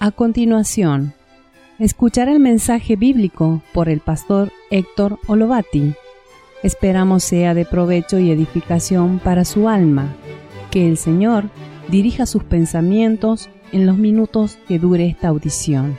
A continuación, escuchar el mensaje bíblico por el pastor Héctor Olovati. Esperamos sea de provecho y edificación para su alma. Que el Señor dirija sus pensamientos en los minutos que dure esta audición.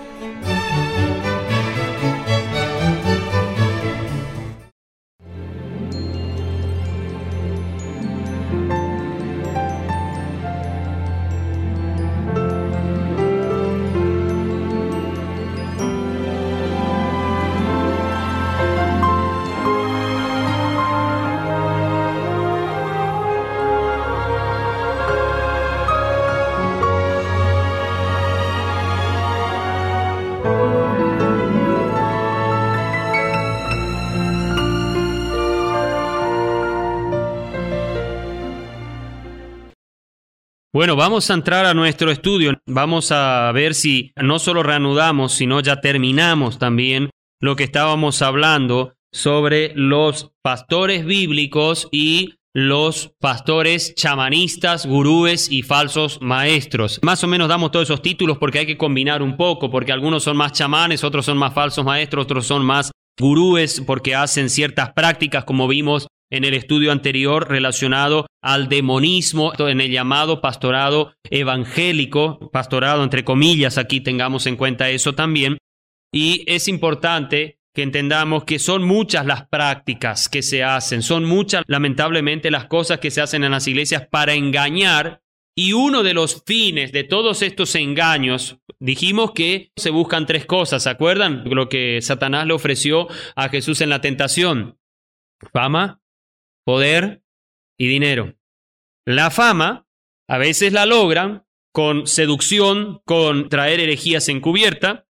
Bueno, vamos a entrar a nuestro estudio. Vamos a ver si no solo reanudamos, sino ya terminamos también lo que estábamos hablando sobre los pastores bíblicos y los pastores chamanistas, gurúes y falsos maestros. Más o menos damos todos esos títulos porque hay que combinar un poco, porque algunos son más chamanes, otros son más falsos maestros, otros son más gurúes porque hacen ciertas prácticas, como vimos en el estudio anterior relacionado al demonismo, en el llamado pastorado evangélico, pastorado entre comillas, aquí tengamos en cuenta eso también. Y es importante que entendamos que son muchas las prácticas que se hacen, son muchas lamentablemente las cosas que se hacen en las iglesias para engañar, y uno de los fines de todos estos engaños, dijimos que se buscan tres cosas, ¿se acuerdan? Lo que Satanás le ofreció a Jesús en la tentación: fama, poder y dinero. La fama a veces la logran con seducción, con traer herejías encubierta,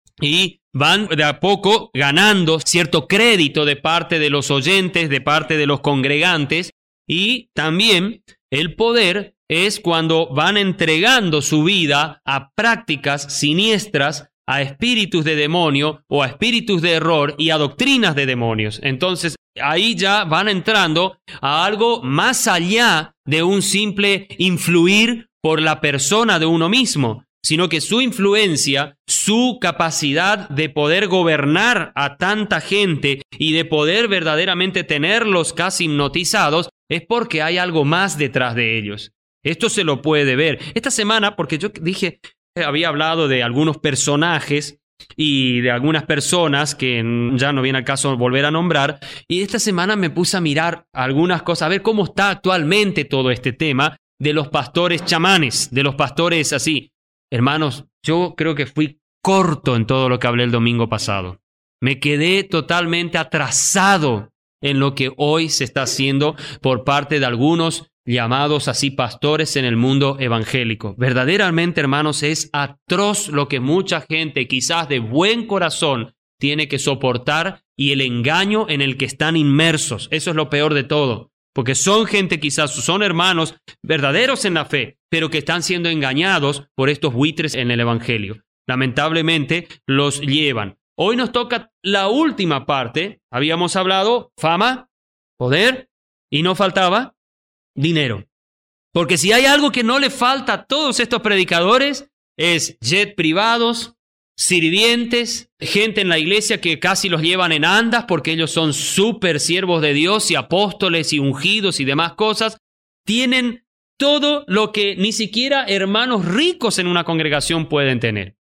y van de a poco ganando cierto crédito de parte de los oyentes, de parte de los congregantes. Y también el poder es cuando van entregando su vida a prácticas siniestras, a espíritus de demonio o a espíritus de error y a doctrinas de demonios. Entonces, ahí ya van entrando a algo más allá de un simple influir por la persona de uno mismo, sino que su influencia, su capacidad de poder gobernar a tanta gente y de poder verdaderamente tenerlos casi hipnotizados, es porque hay algo más detrás de ellos. Esto se lo puede ver. Esta semana, porque yo dije, había hablado de algunos personajes y de algunas personas que ya no viene al caso volver a nombrar, y esta semana me puse a mirar algunas cosas, a ver cómo está actualmente todo este tema de los pastores chamanes, de los pastores así. Hermanos, yo creo que fui corto en todo lo que hablé el domingo pasado. Me quedé totalmente atrasado en lo que hoy se está haciendo por parte de algunos llamados así pastores en el mundo evangélico. Verdaderamente, hermanos, es atroz lo que mucha gente, quizás de buen corazón, tiene que soportar, y el engaño en el que están inmersos. Eso es lo peor de todo, porque son gente, quizás son hermanos verdaderos en la fe, pero que están siendo engañados por estos buitres en el evangelio. Lamentablemente los llevan. Hoy nos toca la última parte. Habíamos hablado fama, poder, y no faltaba dinero. Porque si hay algo que no le falta a todos estos predicadores, es jet privados, sirvientes, gente en la iglesia que casi los llevan en andas porque ellos son súper siervos de Dios y apóstoles y ungidos y demás cosas. Tienen todo lo que ni siquiera hermanos ricos en una congregación pueden tener.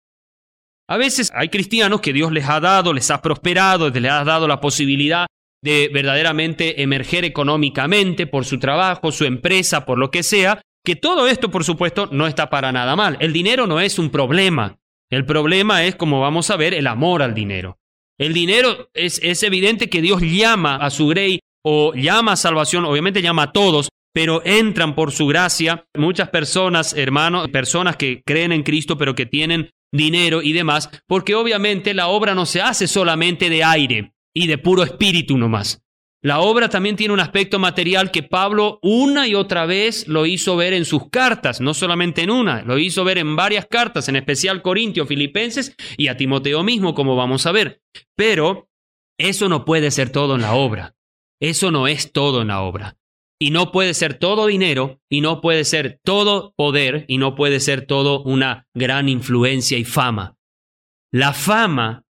A veces hay cristianos que Dios les ha dado, les ha prosperado, les ha dado la posibilidad de verdaderamente emerger económicamente por su trabajo, su empresa, por lo que sea, que todo esto, por supuesto, no está para nada mal. El dinero no es un problema. El problema es, como vamos a ver, el amor al dinero. El dinero es evidente que Dios llama a su grey o llama a salvación, obviamente llama a todos, pero entran por su gracia muchas personas, hermanos, personas que creen en Cristo, pero que tienen dinero y demás, porque obviamente la obra no se hace solamente de aire y de puro espíritu nomás. La obra también tiene un aspecto material que Pablo una y otra vez lo hizo ver en sus cartas, no solamente en una, lo hizo ver en varias cartas, en especial Corintios, Filipenses y a Timoteo mismo, como vamos a ver. Pero eso no puede ser todo en la obra. Eso no es todo en la obra. y no puede ser todo dinero, y no puede ser todo poder, y no puede ser todo una gran influencia y fama. La fama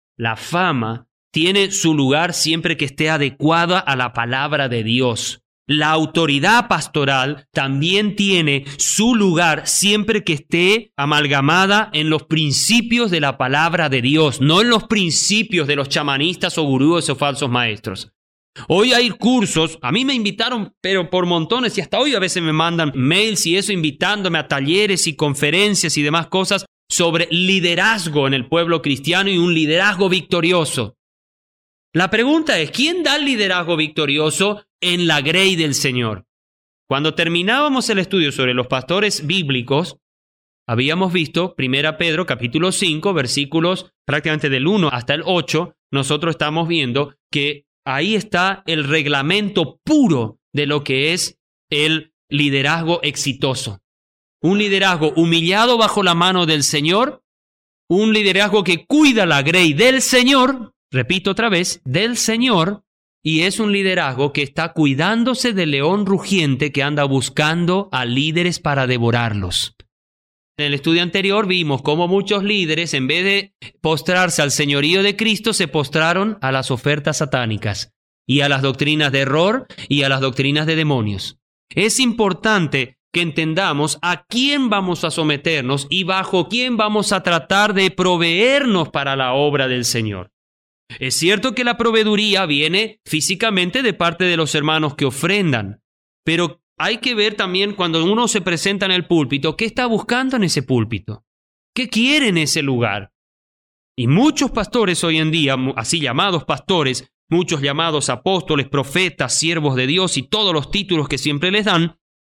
tiene su lugar siempre que esté adecuada a la palabra de Dios. La autoridad pastoral también tiene su lugar siempre que esté amalgamada en los principios de la palabra de Dios, no en los principios de los chamanistas o gurúes o falsos maestros. Hoy hay cursos, a mí me invitaron, pero por montones, y hasta hoy a veces me mandan mails y eso invitándome a talleres y conferencias y demás cosas sobre liderazgo en el pueblo cristiano y un liderazgo victorioso. La pregunta es, ¿quién da el liderazgo victorioso en la grey del Señor? Cuando terminábamos el estudio sobre los pastores bíblicos, habíamos visto 1 Pedro capítulo 5, versículos prácticamente del 1 hasta el 8, nosotros estamos viendo que ahí está el reglamento puro de lo que es el liderazgo exitoso. Un liderazgo humillado bajo la mano del Señor, un liderazgo que cuida la grey del Señor, repito otra vez, del Señor, y es un liderazgo que está cuidándose del león rugiente que anda buscando a líderes para devorarlos. En el estudio anterior vimos cómo muchos líderes, en vez de postrarse al señorío de Cristo, se postraron a las ofertas satánicas y a las doctrinas de error y a las doctrinas de demonios. Es importante que entendamos a quién vamos a someternos y bajo quién vamos a tratar de proveernos para la obra del Señor. Es cierto que la proveeduría viene físicamente de parte de los hermanos que ofrendan, pero hay que ver también cuando uno se presenta en el púlpito, ¿qué está buscando en ese púlpito? ¿Qué quiere en ese lugar? Y muchos pastores hoy en día, así llamados pastores, muchos llamados apóstoles, profetas, siervos de Dios y todos los títulos que siempre les dan,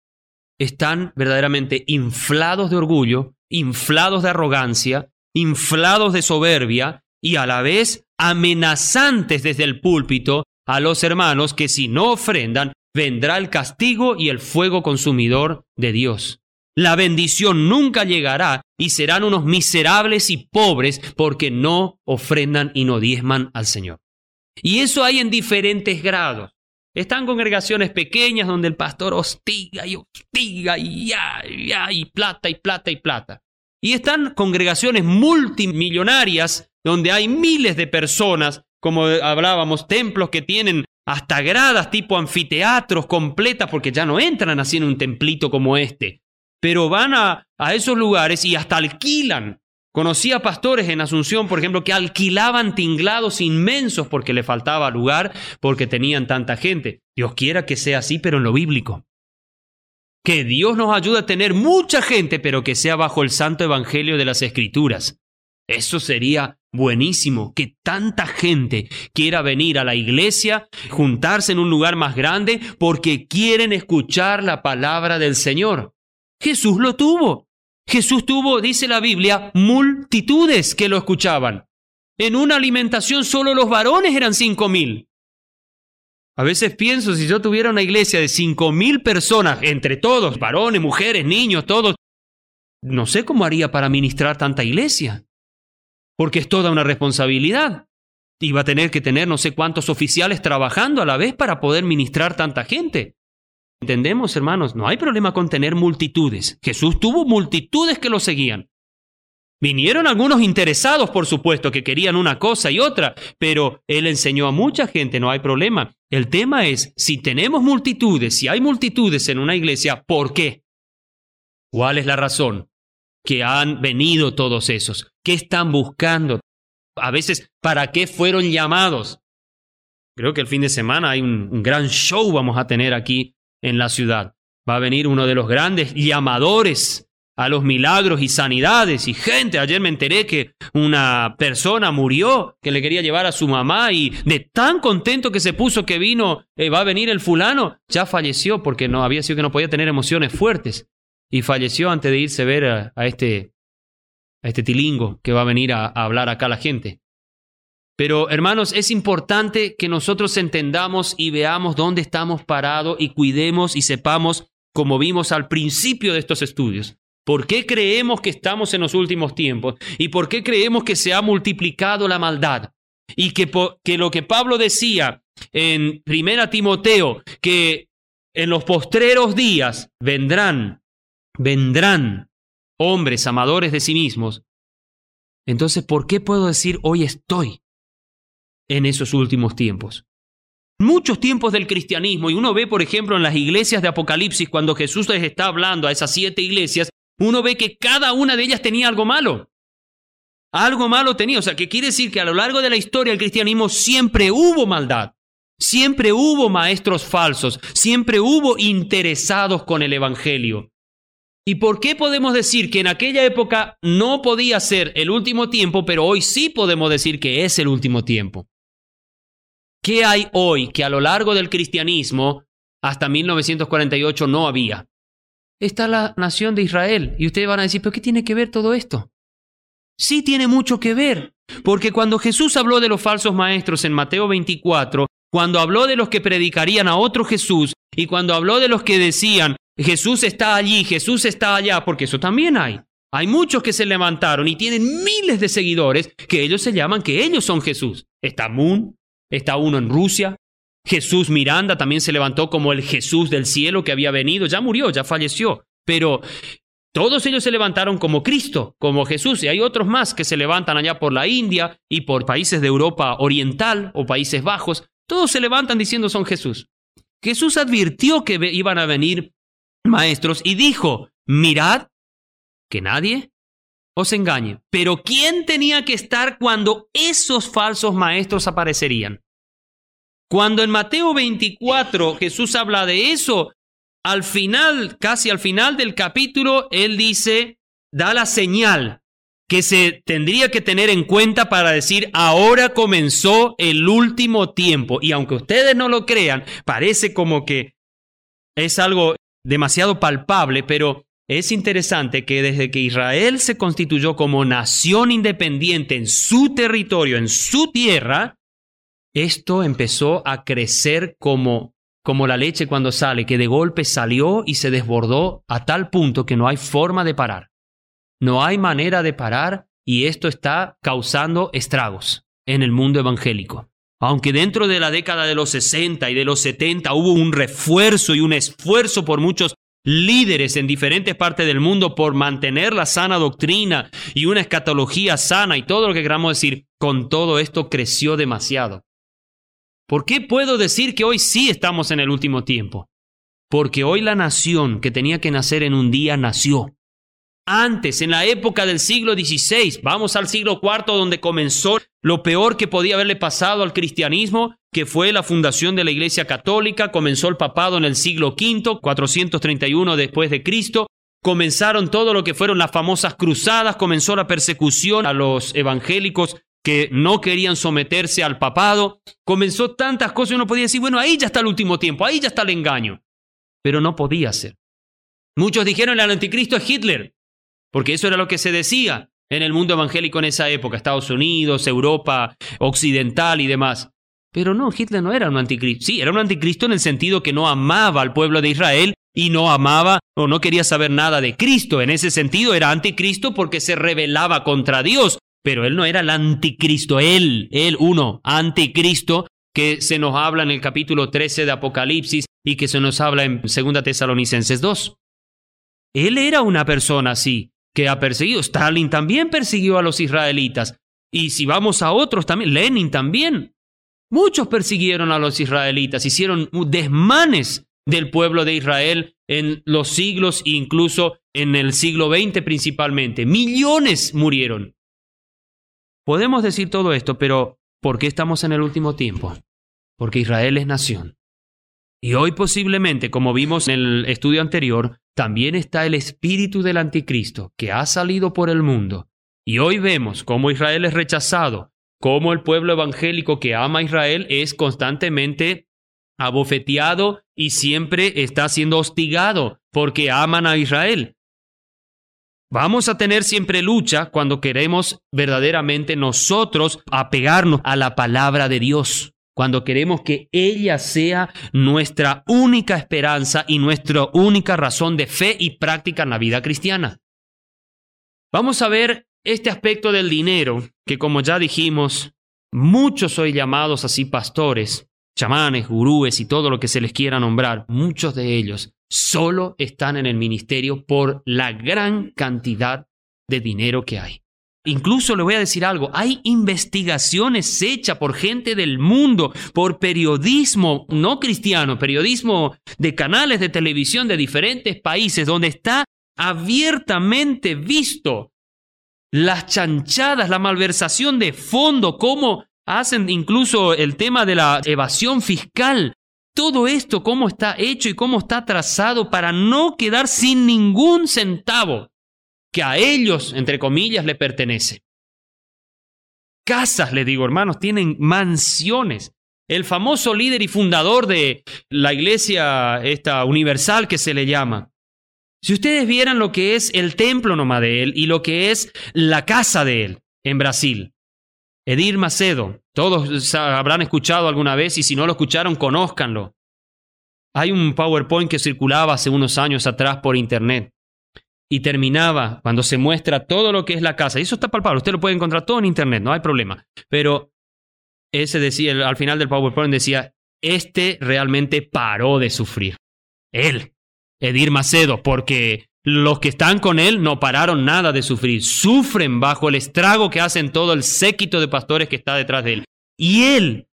están verdaderamente inflados de orgullo, inflados de arrogancia, inflados de soberbia y a la vez amenazantes desde el púlpito a los hermanos que si no ofrendan, vendrá el castigo y el fuego consumidor de Dios. La bendición nunca llegará y serán unos miserables y pobres porque no ofrendan y no diezman al Señor. Y eso hay en diferentes grados. Están congregaciones pequeñas donde el pastor hostiga y plata y plata y plata. Y están congregaciones multimillonarias donde hay miles de personas, como hablábamos, templos que tienen hasta gradas tipo anfiteatros completas porque ya no entran así en un templito como este. Pero van a esos lugares y hasta alquilan. Conocí a pastores en Asunción, por ejemplo, que alquilaban tinglados inmensos porque le faltaba lugar, porque tenían tanta gente. Dios quiera que sea así, pero en lo bíblico. Que Dios nos ayude a tener mucha gente, pero que sea bajo el santo evangelio de las Escrituras. Eso sería buenísimo, que tanta gente quiera venir a la iglesia, juntarse en un lugar más grande, porque quieren escuchar la palabra del Señor. Jesús lo tuvo. Jesús tuvo, dice la Biblia, multitudes que lo escuchaban. En una alimentación solo los varones eran 5,000. A veces pienso, si yo tuviera una iglesia de 5,000 personas, entre todos, varones, mujeres, niños, todos, no sé cómo haría para ministrar tanta iglesia. Porque es toda una responsabilidad. Y va a tener que tener no sé cuántos oficiales trabajando a la vez para poder ministrar tanta gente. ¿Entendemos, hermanos? No hay problema con tener multitudes. Jesús tuvo multitudes que lo seguían. Vinieron algunos interesados, por supuesto, que querían una cosa y otra, pero Él enseñó a mucha gente, no hay problema. El tema es, si tenemos multitudes, si hay multitudes en una iglesia, ¿por qué? ¿Cuál es la razón que han venido todos esos? ¿Qué están buscando? A veces, ¿para qué fueron llamados? Creo que el fin de semana hay un gran show vamos a tener aquí en la ciudad. Va a venir uno de los grandes llamadores a los milagros y sanidades. Y gente, ayer me enteré que una persona murió que le quería llevar a su mamá y de tan contento que se puso que vino, va a venir el fulano, ya falleció porque no había sido que no podía tener emociones fuertes. Y falleció antes de irse a ver a este tilingo que va a venir a hablar acá a la gente. Pero, hermanos, es importante que nosotros entendamos y veamos dónde estamos parados y cuidemos y sepamos, como vimos al principio de estos estudios, por qué creemos que estamos en los últimos tiempos y por qué creemos que se ha multiplicado la maldad. Y que lo que Pablo decía en 1 Timoteo, que en los postreros días vendrán hombres amadores de sí mismos. Entonces, ¿por qué puedo decir hoy estoy en esos últimos tiempos? Muchos tiempos del cristianismo, y uno ve, por ejemplo, en las iglesias de Apocalipsis, cuando Jesús les está hablando a esas 7 iglesias, uno ve que cada una de ellas tenía algo malo. Algo malo tenía. O sea, que quiere decir que a lo largo de la historia del cristianismo siempre hubo maldad. Siempre hubo maestros falsos. Siempre hubo interesados con el evangelio. ¿Y por qué podemos decir que en aquella época no podía ser el último tiempo, pero hoy sí podemos decir que es el último tiempo? ¿Qué hay hoy que a lo largo del cristianismo hasta 1948 no había? Está la nación de Israel. Y ustedes van a decir, ¿pero qué tiene que ver todo esto? Sí tiene mucho que ver, porque cuando Jesús habló de los falsos maestros en Mateo 24, cuando habló de los que predicarían a otro Jesús, y cuando habló de los que decían, Jesús está allí, Jesús está allá, porque eso también hay. Hay muchos que se levantaron y tienen miles de seguidores que ellos se llaman que ellos son Jesús. Está Moon, está uno en Rusia. Jesús Miranda también se levantó como el Jesús del cielo que había venido. Ya murió, ya falleció. Pero todos ellos se levantaron como Cristo, como Jesús. Y hay otros más que se levantan allá por la India y por países de Europa Oriental o Países Bajos. Todos se levantan diciendo son Jesús. Jesús advirtió que iban a venir maestros y dijo, mirad que nadie os engañe. Pero ¿quién tenía que estar cuando esos falsos maestros aparecerían? Cuando en Mateo 24 Jesús habla de eso, al final, casi al final del capítulo, Él dice, da la señal que se tendría que tener en cuenta para decir, ahora comenzó el último tiempo. Y aunque ustedes no lo crean, parece como que es algo demasiado palpable, pero es interesante que desde que Israel se constituyó como nación independiente en su territorio, en su tierra, esto empezó a crecer como la leche cuando sale, que de golpe salió y se desbordó a tal punto que no hay forma de parar. No hay manera de parar y esto está causando estragos en el mundo evangélico. Aunque dentro de la década de los 60 y de los 70 hubo un refuerzo y un esfuerzo por muchos líderes en diferentes partes del mundo por mantener la sana doctrina y una escatología sana y todo lo que queramos decir, con todo esto creció demasiado. ¿Por qué puedo decir que hoy sí estamos en el último tiempo? Porque hoy la nación que tenía que nacer en un día nació. Antes, en la época del siglo XVI, vamos al siglo IV, donde comenzó lo peor que podía haberle pasado al cristianismo, que fue la fundación de la Iglesia Católica. Comenzó el papado en el siglo V, 431 después de Cristo. Comenzaron todo lo que fueron las famosas cruzadas, comenzó la persecución a los evangélicos que no querían someterse al papado. Comenzó tantas cosas y uno podía decir, bueno, ahí ya está el último tiempo, ahí ya está el engaño. Pero no podía ser. Muchos dijeron el anticristo es Hitler, porque eso era lo que se decía en el mundo evangélico en esa época, Estados Unidos, Europa occidental y demás. Pero no, Hitler no era un anticristo. Sí, era un anticristo en el sentido que no amaba al pueblo de Israel y no amaba o no quería saber nada de Cristo. En ese sentido era anticristo porque se rebelaba contra Dios. Pero él no era el anticristo, él uno, anticristo, que se nos habla en el capítulo 13 de Apocalipsis y que se nos habla en 2 Tesalonicenses 2. Él era una persona así, que ha perseguido. Stalin también persiguió a los israelitas. Y si vamos a otros también, Lenin también. Muchos persiguieron a los israelitas, hicieron desmanes del pueblo de Israel en los siglos, incluso en el siglo XX principalmente. Millones murieron. Podemos decir todo esto, pero ¿por qué estamos en el último tiempo? Porque Israel es nación. Y hoy posiblemente, como vimos en el estudio anterior, también está el espíritu del anticristo que ha salido por el mundo. Y hoy vemos cómo Israel es rechazado, cómo el pueblo evangélico que ama a Israel es constantemente abofeteado y siempre está siendo hostigado porque aman a Israel. Vamos a tener siempre lucha cuando queremos verdaderamente nosotros apegarnos a la palabra de Dios, cuando queremos que ella sea nuestra única esperanza y nuestra única razón de fe y práctica en la vida cristiana. Vamos a ver este aspecto del dinero, que como ya dijimos, muchos hoy llamados así pastores, chamanes, gurúes y todo lo que se les quiera nombrar, muchos de ellos solo están en el ministerio por la gran cantidad de dinero que hay. Incluso le voy a decir algo, hay investigaciones hechas por gente del mundo, por periodismo no cristiano, periodismo de canales de televisión de diferentes países, donde está abiertamente visto las chanchadas, la malversación de fondo, cómo hacen incluso el tema de la evasión fiscal. Todo esto, cómo está hecho y cómo está trazado para no quedar sin ningún centavo que a ellos, entre comillas, le pertenece. Casas, le digo, hermanos, tienen mansiones. El famoso líder y fundador de la iglesia universal que se le llama. Si ustedes vieran lo que es el templo nomás de él y lo que es la casa de él en Brasil. Edir Macedo, todos habrán escuchado alguna vez y si no lo escucharon, conózcanlo. Hay un PowerPoint que circulaba hace unos años atrás por internet. Y terminaba cuando se muestra todo lo que es la casa. Y eso está palpable, usted lo puede encontrar todo en internet, no hay problema. Pero ese decía, al final del PowerPoint decía, realmente paró de sufrir. Él, Edir Macedo, porque los que están con él no pararon nada de sufrir. Sufren bajo el estrago que hacen todo el séquito de pastores que está detrás de él. Y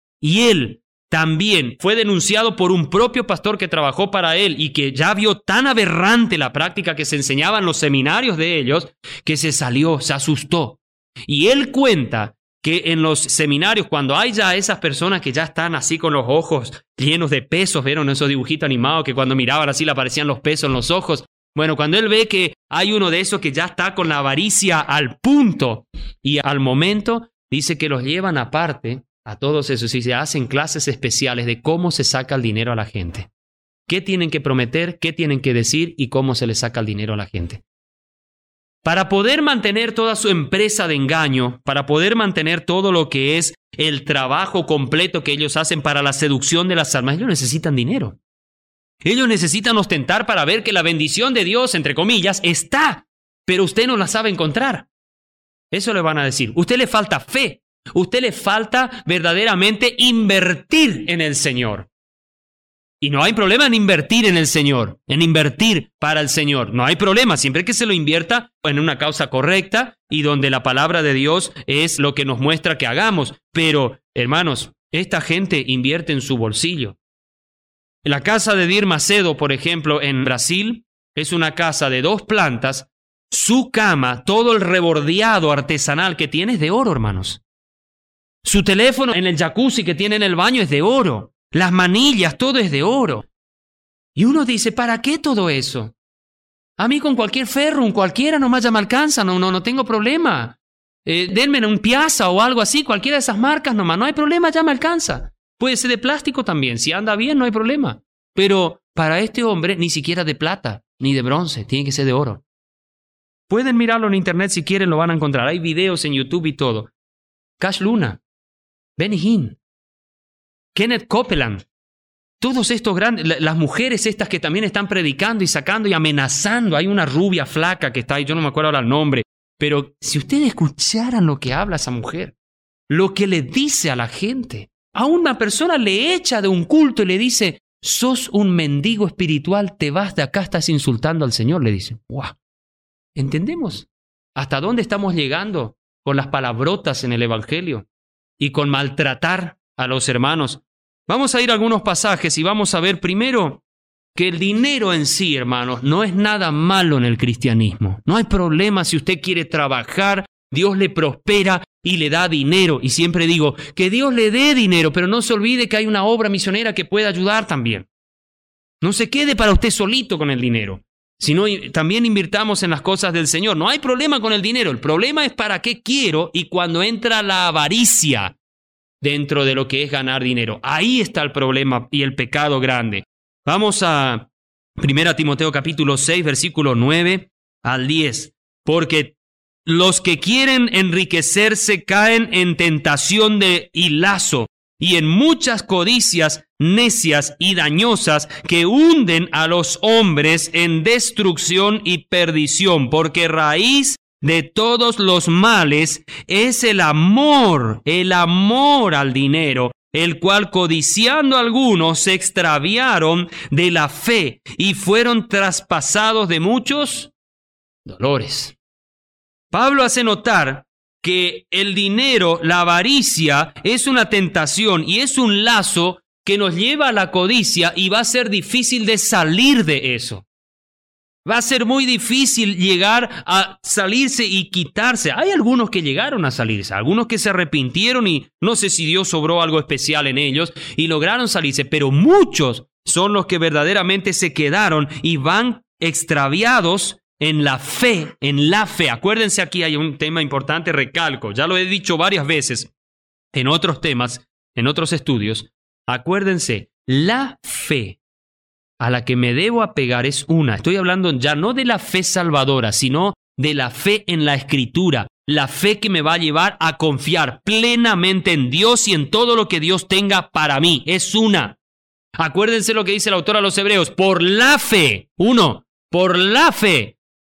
él también fue denunciado por un propio pastor que trabajó para él y que ya vio tan aberrante la práctica que se enseñaba en los seminarios de ellos que se salió, se asustó. Y él cuenta que en los seminarios, cuando hay ya esas personas que ya están así con los ojos llenos de pesos, ¿vieron esos dibujitos animados que cuando miraban así le aparecían los pesos en los ojos? Bueno, cuando él ve que hay uno de esos que ya está con la avaricia al punto y al momento, dice que los llevan aparte a todos esos y se hacen clases especiales de cómo se saca el dinero a la gente. ¿Qué tienen que prometer? ¿Qué tienen que decir? Y cómo se le saca el dinero a la gente. Para poder mantener toda su empresa de engaño, para poder mantener todo lo que es el trabajo completo que ellos hacen para la seducción de las almas, ellos necesitan dinero. Ellos necesitan ostentar para ver que la bendición de Dios, entre comillas, está, pero usted no la sabe encontrar. Eso le van a decir. Usted le falta fe. Usted le falta verdaderamente invertir en el Señor. Y no hay problema en invertir en el Señor, en invertir para el Señor. No hay problema, siempre que se lo invierta en una causa correcta y donde la palabra de Dios es lo que nos muestra que hagamos. Pero, hermanos, esta gente invierte en su bolsillo. La casa de Edir Macedo, por ejemplo, en Brasil, es una casa de 2 plantas. Su cama, todo el rebordeado artesanal que tiene es de oro, hermanos. Su teléfono en el jacuzzi que tiene en el baño es de oro. Las manillas, todo es de oro. Y uno dice, ¿para qué todo eso? A mí con cualquier ferrum, cualquiera nomás ya me alcanza, no tengo problema. Denme un Piazza o algo así, cualquiera de esas marcas nomás, no hay problema, ya me alcanza. Puede ser de plástico también, si anda bien no hay problema. Pero para este hombre ni siquiera de plata, ni de bronce, tiene que ser de oro. Pueden mirarlo en internet si quieren, lo van a encontrar. Hay videos en YouTube y todo. Cash Luna, Benny Hinn, Kenneth Copeland, todos estos grandes, las mujeres estas que también están predicando y sacando y amenazando. Hay una rubia flaca que está ahí, yo no me acuerdo ahora el nombre, pero si ustedes escucharan lo que habla esa mujer, lo que le dice a la gente, a una persona le echa de un culto y le dice, sos un mendigo espiritual, te vas de acá, estás insultando al Señor, le dice. ¡Wow! ¿Entendemos hasta dónde estamos llegando con las palabrotas en el Evangelio y con maltratar a los hermanos? Vamos a ir a algunos pasajes y vamos a ver primero que el dinero en sí, hermanos, no es nada malo en el cristianismo. No hay problema si usted quiere trabajar, Dios le prospera y le da dinero. Y siempre digo, que Dios le dé dinero, pero no se olvide que hay una obra misionera que puede ayudar también. No se quede para usted solito con el dinero, sino también invirtamos en las cosas del Señor. No hay problema con el dinero, el problema es para qué quiero y cuando entra la avaricia dentro de lo que es ganar dinero. Ahí está el problema y el pecado grande. Vamos a 1 Timoteo capítulo 6, versículo 9 al 10. Porque los que quieren enriquecerse caen en tentación y lazo y en muchas codicias necias y dañosas que hunden a los hombres en destrucción y perdición, porque raíz de todos los males es el amor al dinero, el cual codiciando algunos se extraviaron de la fe y fueron traspasados de muchos dolores. Pablo hace notar que el dinero, la avaricia, es una tentación y es un lazo que nos lleva a la codicia y va a ser difícil de salir de eso. Va a ser muy difícil llegar a salirse y quitarse. Hay algunos que llegaron a salirse, algunos que se arrepintieron y no sé si Dios obró algo especial en ellos y lograron salirse, pero muchos son los que verdaderamente se quedaron y van extraviados en la fe, Acuérdense, aquí hay un tema importante, recalco, ya lo he dicho varias veces en otros temas, en otros estudios. Acuérdense, la fe a la que me debo apegar es una. Estoy hablando ya no de la fe salvadora, sino de la fe en la Escritura, la fe que me va a llevar a confiar plenamente en Dios y en todo lo que Dios tenga para mí. Es una. Acuérdense lo que dice el autor a los Hebreos, por la fe, por la fe.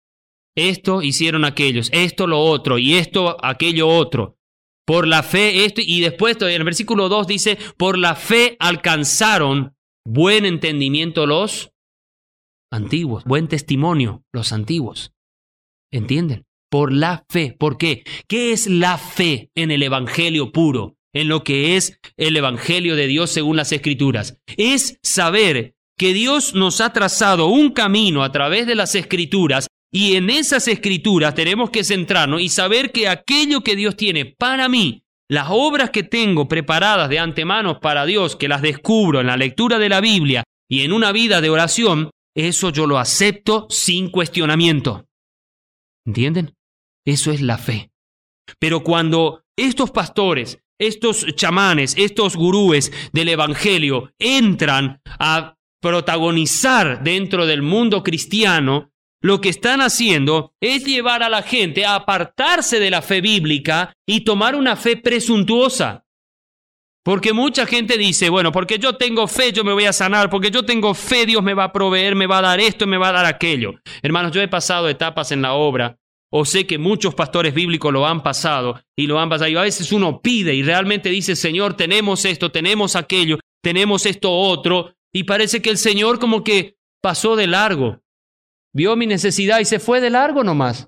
Esto hicieron aquellos, esto lo otro, y esto, aquello otro. Por la fe, esto, y después en el versículo 2 dice, por la fe alcanzaron buen entendimiento los antiguos, buen testimonio los antiguos. ¿Entienden? Por la fe. ¿Por qué? ¿Qué es la fe en el evangelio puro? En lo que es el evangelio de Dios según las Escrituras. Es saber que Dios nos ha trazado un camino a través de las Escrituras y en esas Escrituras tenemos que centrarnos y saber que aquello que Dios tiene para mí, las obras que tengo preparadas de antemano para Dios, que las descubro en la lectura de la Biblia y en una vida de oración, eso yo lo acepto sin cuestionamiento. ¿Entienden? Eso es la fe. Pero cuando estos pastores, estos chamanes, estos gurúes del evangelio entran a protagonizar dentro del mundo cristiano, lo que están haciendo es llevar a la gente a apartarse de la fe bíblica y tomar una fe presuntuosa. Porque mucha gente dice, bueno, porque yo tengo fe, yo me voy a sanar, porque yo tengo fe, Dios me va a proveer, me va a dar esto, me va a dar aquello. Hermanos, yo he pasado etapas en la obra, o sé que muchos pastores bíblicos lo han pasado, y a veces uno pide y realmente dice, Señor, tenemos esto, tenemos aquello, tenemos esto otro, y parece que el Señor como que pasó de largo. Vio mi necesidad y se fue de largo nomás.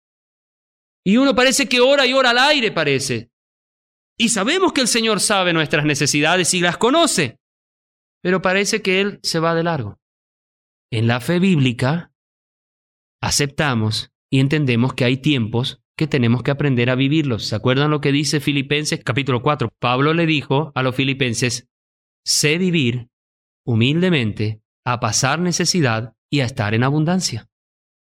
Y uno parece que ora y ora al aire, parece. Y sabemos que el Señor sabe nuestras necesidades y las conoce. Pero parece que Él se va de largo. En la fe bíblica, aceptamos y entendemos que hay tiempos que tenemos que aprender a vivirlos. ¿Se acuerdan lo que dice Filipenses capítulo 4? Pablo le dijo a los filipenses, sé vivir humildemente, a pasar necesidad y a estar en abundancia.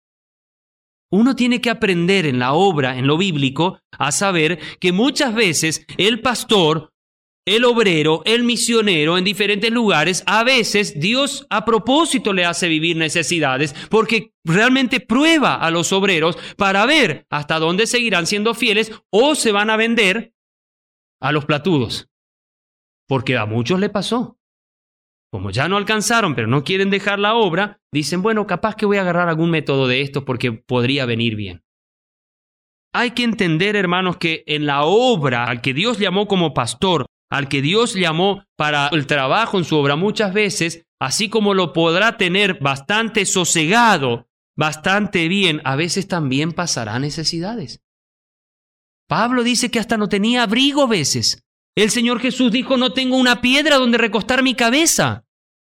Uno tiene que aprender en la obra, en lo bíblico, a saber que muchas veces el pastor, el obrero, el misionero en diferentes lugares, a veces Dios a propósito le hace vivir necesidades porque realmente prueba a los obreros para ver hasta dónde seguirán siendo fieles o se van a vender a los platudos. Porque a muchos le pasó. Como ya no alcanzaron, pero no quieren dejar la obra, dicen, bueno, capaz que voy a agarrar algún método de estos porque podría venir bien. Hay que entender, hermanos, que en la obra al que Dios llamó como pastor, al que Dios llamó para el trabajo en su obra, muchas veces, así como lo podrá tener bastante sosegado, bastante bien, a veces también pasará necesidades. Pablo dice que hasta no tenía abrigo a veces. El Señor Jesús dijo, no tengo una piedra donde recostar mi cabeza.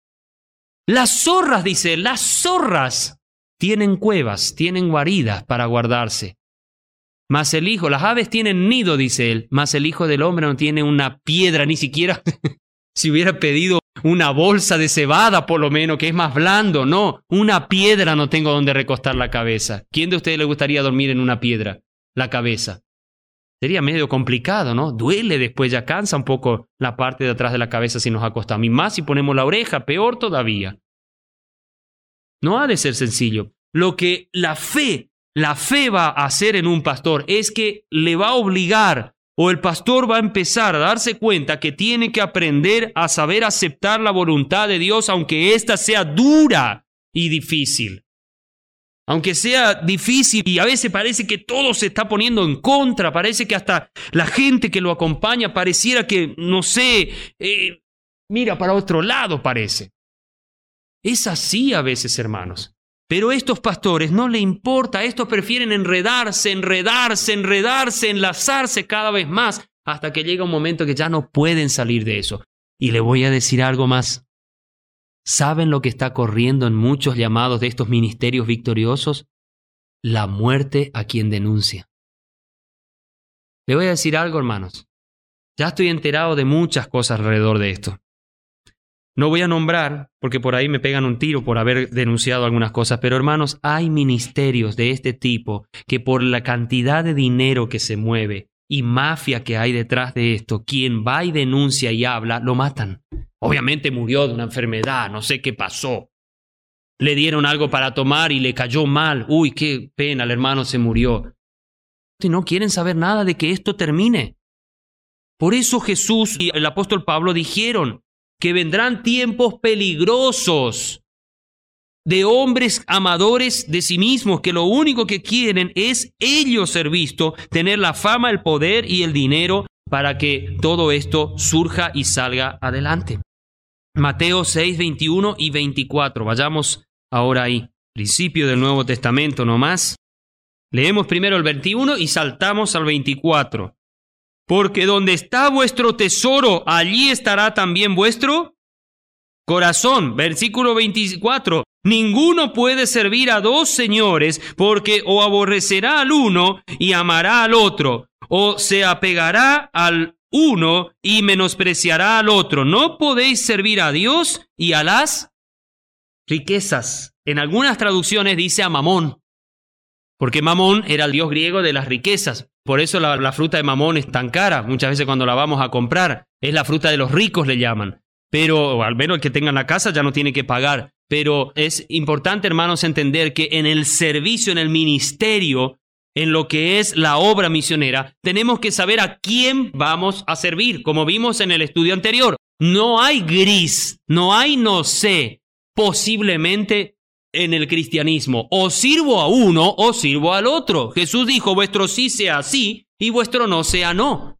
Las zorras, dice, las zorras tienen cuevas, tienen guaridas para guardarse. Mas el hijo, las aves tienen nido, dice él, mas el Hijo del Hombre no tiene una piedra, ni siquiera si hubiera pedido una bolsa de cebada por lo menos, que es más blando. No, una piedra no tengo donde recostar la cabeza. ¿Quién de ustedes le gustaría dormir en una piedra? La cabeza. Sería medio complicado, ¿no? Duele después, ya cansa un poco la parte de atrás de la cabeza si nos acostamos. Y más si ponemos la oreja, peor todavía. No ha de ser sencillo. Lo que la fe va a hacer en un pastor es que le va a obligar, o el pastor va a empezar a darse cuenta que tiene que aprender a saber aceptar la voluntad de Dios, aunque ésta sea dura y difícil. Aunque sea difícil y a veces parece que todo se está poniendo en contra, parece que hasta la gente que lo acompaña pareciera que, no sé, mira para otro lado parece. Es así a veces, hermanos. Pero a estos pastores no les importa, estos prefieren enredarse, enlazarse cada vez más hasta que llega un momento que ya no pueden salir de eso. Y le voy a decir algo más. ¿Saben lo que está corriendo en muchos llamados de estos ministerios victoriosos? La muerte a quien denuncia. Le voy a decir algo, hermanos. Ya estoy enterado de muchas cosas alrededor de esto. No voy a nombrar, porque por ahí me pegan un tiro por haber denunciado algunas cosas, pero hermanos, hay ministerios de este tipo que por la cantidad de dinero que se mueve y mafia que hay detrás de esto, quien va y denuncia y habla, lo matan. Obviamente murió de una enfermedad, no sé qué pasó. Le dieron algo para tomar y le cayó mal. Uy, qué pena, el hermano se murió. Y no quieren saber nada de que esto termine. Por eso Jesús y el apóstol Pablo dijeron que vendrán tiempos peligrosos de hombres amadores de sí mismos, que lo único que quieren es ellos ser vistos, tener la fama, el poder y el dinero para que todo esto surja y salga adelante. Mateo 6, 21 y 24. Vayamos ahora ahí. Principio del Nuevo Testamento nomás. Leemos primero el 21 y saltamos al 24. Porque donde está vuestro tesoro, allí estará también vuestro corazón. Versículo 24. Ninguno puede servir a dos señores, porque o aborrecerá al uno y amará al otro, o se apegará al uno y menospreciará al otro. No podéis servir a Dios y a las riquezas. En algunas traducciones dice a Mamón, porque Mamón era el dios griego de las riquezas. Por eso la fruta de Mamón es tan cara. Muchas veces cuando la vamos a comprar, es la fruta de los ricos, le llaman. Pero al menos el que tenga en la casa ya no tiene que pagar. Pero es importante, hermanos, entender que en el servicio, en el ministerio, en lo que es la obra misionera, tenemos que saber a quién vamos a servir. Como vimos en el estudio anterior, no hay gris, no hay no sé, posiblemente en el cristianismo. O sirvo a uno o sirvo al otro. Jesús dijo, vuestro sí sea sí y vuestro no sea no.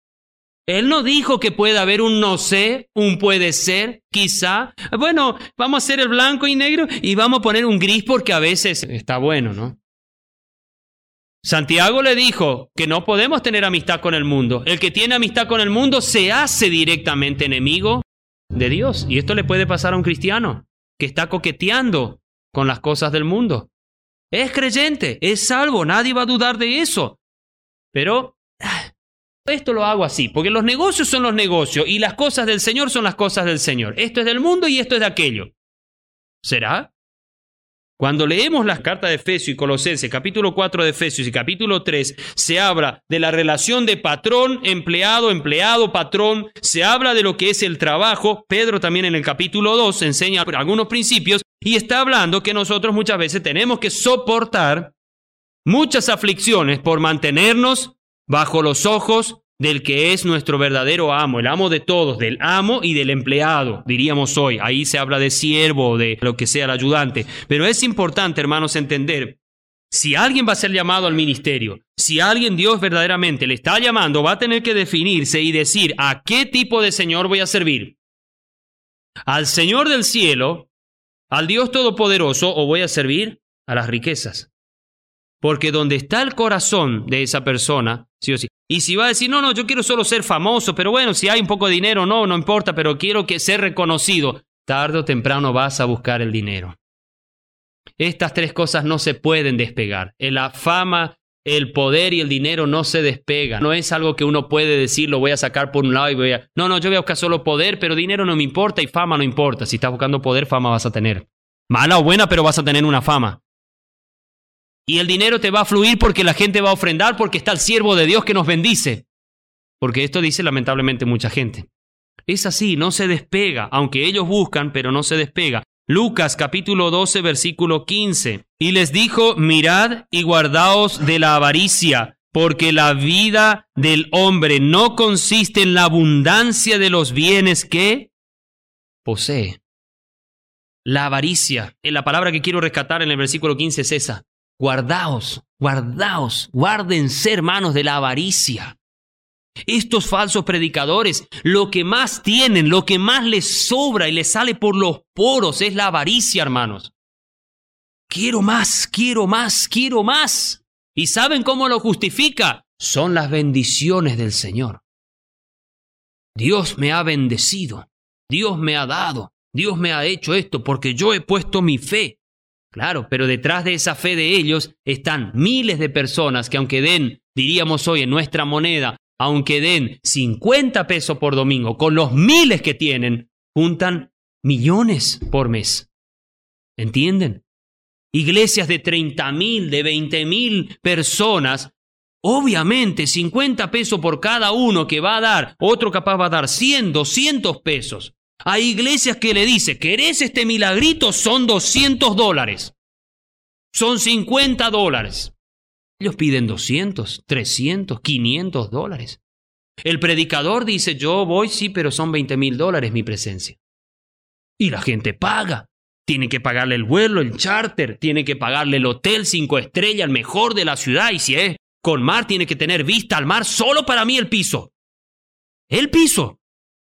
Él no dijo que puede haber un no sé, un puede ser, quizá. Bueno, vamos a hacer el blanco y negro y vamos a poner un gris porque a veces está bueno, ¿no? Santiago le dijo que no podemos tener amistad con el mundo. El que tiene amistad con el mundo se hace directamente enemigo de Dios. Y esto le puede pasar a un cristiano que está coqueteando con las cosas del mundo. Es creyente, es salvo, nadie va a dudar de eso. Pero esto lo hago así, porque los negocios son los negocios y las cosas del Señor son las cosas del Señor. Esto es del mundo y esto es de aquello. ¿Será? Cuando leemos las cartas de Efesios y Colosenses, capítulo 4 de Efesios y capítulo 3, se habla de la relación de patrón, empleado, empleado, patrón. Se habla de lo que es el trabajo. Pedro también en el capítulo 2 enseña algunos principios y está hablando que nosotros muchas veces tenemos que soportar muchas aflicciones por mantenernos bajo los ojos del que es nuestro verdadero amo, el amo de todos, del amo y del empleado, diríamos hoy. Ahí se habla de siervo, de lo que sea el ayudante. Pero es importante, hermanos, entender, si alguien va a ser llamado al ministerio, si alguien Dios verdaderamente le está llamando, va a tener que definirse y decir a qué tipo de Señor voy a servir. ¿Al Señor del cielo, al Dios todopoderoso, o voy a servir a las riquezas? Porque donde está el corazón de esa persona, sí o sí. Y si va a decir, no, yo quiero solo ser famoso, pero bueno, si hay un poco de dinero, no importa, pero quiero ser reconocido. Tarde o temprano vas a buscar el dinero. Estas tres cosas no se pueden despegar. La fama, el poder y el dinero no se despegan. No es algo que uno puede decir, lo voy a sacar por un lado y voy a... No, yo voy a buscar solo poder, pero dinero no me importa y fama no importa. Si estás buscando poder, fama vas a tener. Mala o buena, pero vas a tener una fama. Y el dinero te va a fluir porque la gente va a ofrendar, porque está el siervo de Dios que nos bendice. Porque esto dice lamentablemente mucha gente. Es así, no se despega, aunque ellos buscan, pero no se despega. Lucas capítulo 12, versículo 15. Y les dijo, mirad y guardaos de la avaricia, porque la vida del hombre no consiste en la abundancia de los bienes que posee. La avaricia. La palabra que quiero rescatar en el versículo 15 es esa. Guardaos, guárdense, hermanos, de la avaricia. Estos falsos predicadores, lo que más tienen, lo que más les sobra y les sale por los poros es la avaricia, hermanos. Quiero más. ¿Y saben cómo lo justifica? Son las bendiciones del Señor. Dios me ha bendecido, Dios me ha dado, Dios me ha hecho esto porque yo he puesto mi fe. Claro, pero detrás de esa fe de ellos están miles de personas que aunque den, diríamos hoy en nuestra moneda, aunque den 50 pesos por domingo, con los miles que tienen, juntan millones por mes. ¿Entienden? Iglesias de 30,000, de 20,000 personas, obviamente 50 pesos por cada uno que va a dar, otro capaz va a dar 100, 200 pesos. Hay iglesias que le dice, ¿querés este milagrito? Son $200. Son $50. Ellos piden 200, 300, $500. El predicador dice, yo voy, sí, pero son $20,000 mi presencia. Y la gente paga. Tiene que pagarle el vuelo, el charter, tiene que pagarle el hotel 5 estrellas, el mejor de la ciudad. Y si es con mar, tiene que tener vista al mar. Solo para mí el piso. El piso.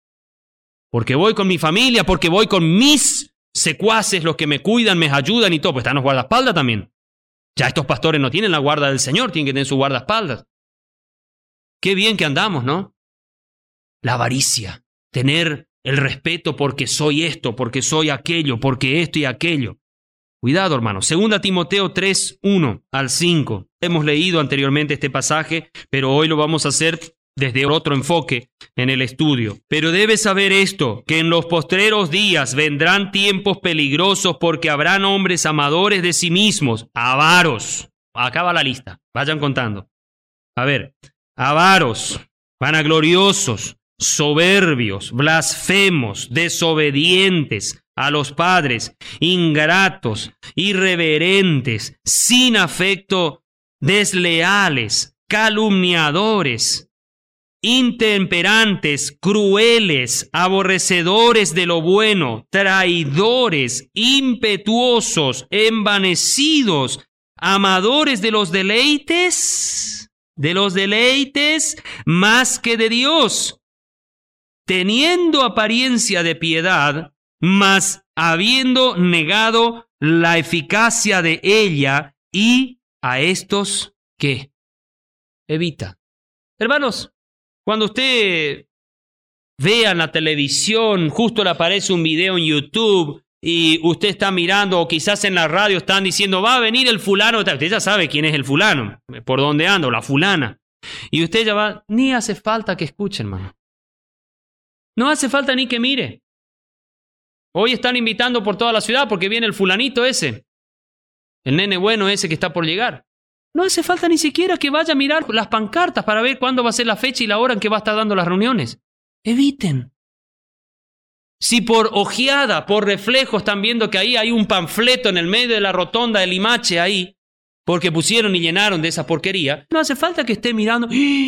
Porque voy con mi familia, porque voy con mis secuaces, los que me cuidan, me ayudan y todo. Pues están los guardaespaldas también. Ya estos pastores no tienen la guarda del Señor, tienen que tener su guardaespaldas. Qué bien que andamos, ¿no? La avaricia, tener el respeto porque soy esto, porque soy aquello, porque esto y aquello. Cuidado, hermanos. 2 Timoteo 3, 1 al 5. Hemos leído anteriormente este pasaje, pero hoy lo vamos a hacer desde otro enfoque en el estudio. Pero debes saber esto, que en los postreros días vendrán tiempos peligrosos porque habrán hombres amadores de sí mismos, avaros. Acá va la lista, vayan contando. A ver, avaros, vanagloriosos, soberbios, blasfemos, desobedientes a los padres, ingratos, irreverentes, sin afecto, desleales, calumniadores, intemperantes, crueles, aborrecedores de lo bueno, traidores, impetuosos, envanecidos, amadores de los deleites más que de Dios, teniendo apariencia de piedad, mas habiendo negado la eficacia de ella, y a estos, ¿qué? Evita. Hermanos, cuando usted vea en la televisión, justo le aparece un video en YouTube y usted está mirando, o quizás en la radio están diciendo, va a venir el fulano, usted ya sabe quién es el fulano, por dónde anda, o la fulana. Y usted ya va, ni hace falta que escuche, hermano. No hace falta ni que mire. Hoy están invitando por toda la ciudad porque viene el fulanito ese, el nene bueno ese que está por llegar. No hace falta ni siquiera que vaya a mirar las pancartas para ver cuándo va a ser la fecha y la hora en que va a estar dando las reuniones. Eviten. Si por ojeada, por reflejo están viendo que ahí hay un panfleto en el medio de la rotonda de Limache ahí, porque pusieron y llenaron de esa porquería, no hace falta que esté mirando.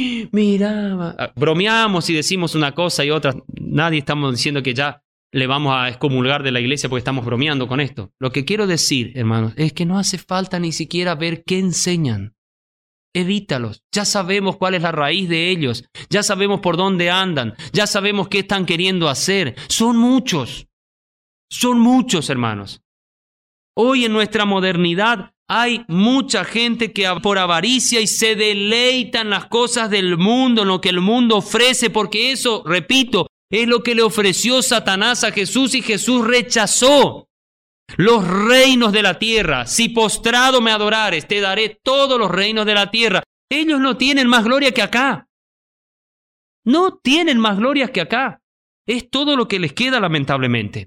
Mira, bromeamos y decimos una cosa y otra. Nadie estamos diciendo que ya le vamos a excomulgar de la iglesia porque estamos bromeando con esto. Lo que quiero decir, hermanos, es que no hace falta ni siquiera ver qué enseñan. Evítalos. Ya sabemos cuál es la raíz de ellos. Ya sabemos por dónde andan. Ya sabemos qué están queriendo hacer. Son muchos, hermanos. Hoy en nuestra modernidad hay mucha gente que por avaricia y se deleita en las cosas del mundo, en lo que el mundo ofrece, porque eso, repito, es lo que le ofreció Satanás a Jesús y Jesús rechazó. Los reinos de la tierra, si postrado me adorares, te daré todos los reinos de la tierra. Ellos no tienen más gloria que acá. No tienen más gloria que acá. Es todo lo que les queda, lamentablemente.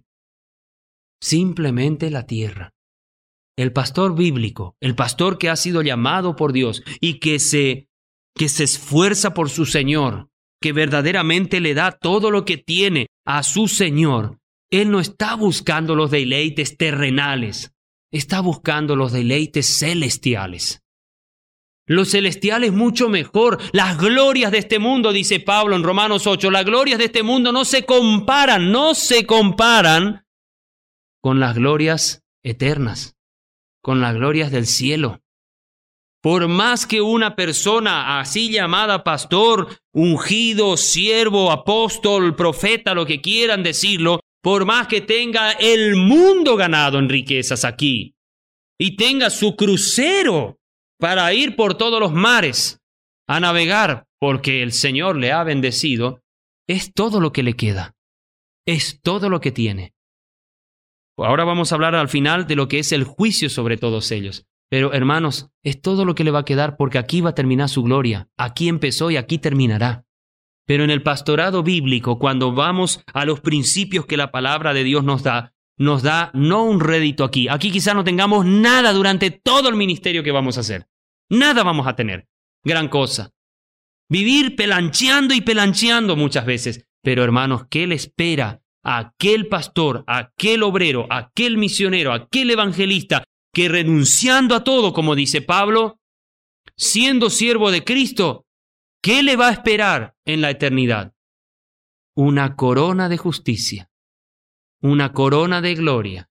Simplemente la tierra. El pastor bíblico, el pastor que ha sido llamado por Dios y que se esfuerza por su Señor, que verdaderamente le da todo lo que tiene a su Señor, él no está buscando los deleites terrenales, está buscando los deleites celestiales. Los celestiales mucho mejor. Las glorias de este mundo, dice Pablo en Romanos 8, las glorias de este mundo no se comparan con las glorias eternas, con las glorias del cielo. Por más que una persona así llamada pastor, ungido, siervo, apóstol, profeta, lo que quieran decirlo, por más que tenga el mundo ganado en riquezas aquí y tenga su crucero para ir por todos los mares a navegar porque el Señor le ha bendecido, es todo lo que le queda, es todo lo que tiene. Ahora vamos a hablar al final de lo que es el juicio sobre todos ellos. Pero hermanos, es todo lo que le va a quedar porque aquí va a terminar su gloria. Aquí empezó y aquí terminará. Pero en el pastorado bíblico, cuando vamos a los principios que la palabra de Dios nos da no un rédito aquí. Aquí quizá no tengamos nada durante todo el ministerio que vamos a hacer. Nada vamos a tener. Gran cosa. Vivir pelancheando y pelancheando muchas veces. Pero hermanos, ¿qué le espera a aquel pastor, a aquel obrero, a aquel misionero, a aquel evangelista que renunciando a todo, como dice Pablo, siendo siervo de Cristo, ¿qué le va a esperar en la eternidad? Una corona de justicia, una corona de gloria,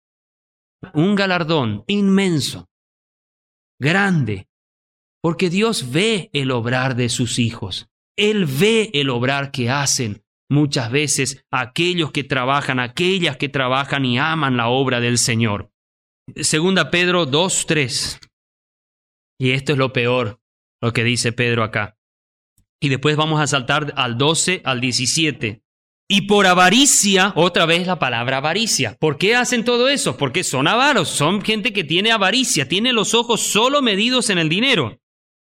un galardón inmenso, grande, porque Dios ve el obrar de sus hijos. Él ve el obrar que hacen muchas veces aquellos que trabajan, aquellas que trabajan y aman la obra del Señor. Segunda Pedro 2:3. Y esto es lo peor, lo que dice Pedro acá. Y después vamos a saltar al 12 al 17. Y por avaricia, otra vez la palabra avaricia. ¿Por qué hacen todo eso? Porque son avaros, son gente que tiene avaricia, tiene los ojos solo medidos en el dinero.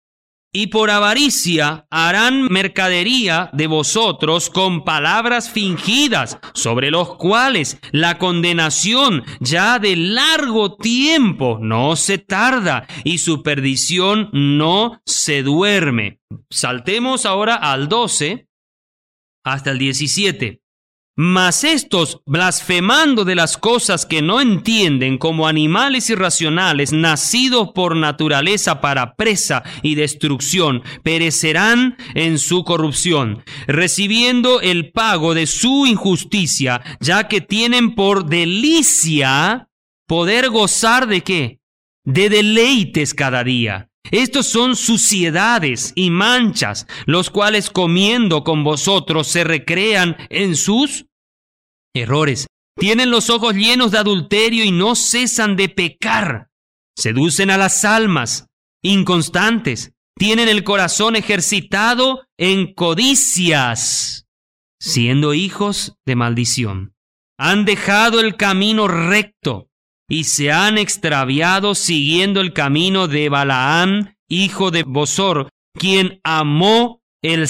Y por avaricia harán mercadería de vosotros con palabras fingidas, sobre los cuales la condenación ya de largo tiempo no se tarda y su perdición no se duerme. Saltemos ahora al 12 hasta el 17. Mas estos, blasfemando de las cosas que no entienden, como animales irracionales, nacidos por naturaleza para presa y destrucción, perecerán en su corrupción, recibiendo el pago de su injusticia, ya que tienen por delicia poder gozar ¿de qué? De deleites cada día. Estos son suciedades y manchas, los cuales comiendo con vosotros se recrean en sus errores. Tienen los ojos llenos de adulterio y no cesan de pecar. Seducen a las almas, inconstantes. Tienen el corazón ejercitado en codicias, siendo hijos de maldición. Han dejado el camino recto y se han extraviado siguiendo el camino de Balaam, hijo de Bosor, quien amó el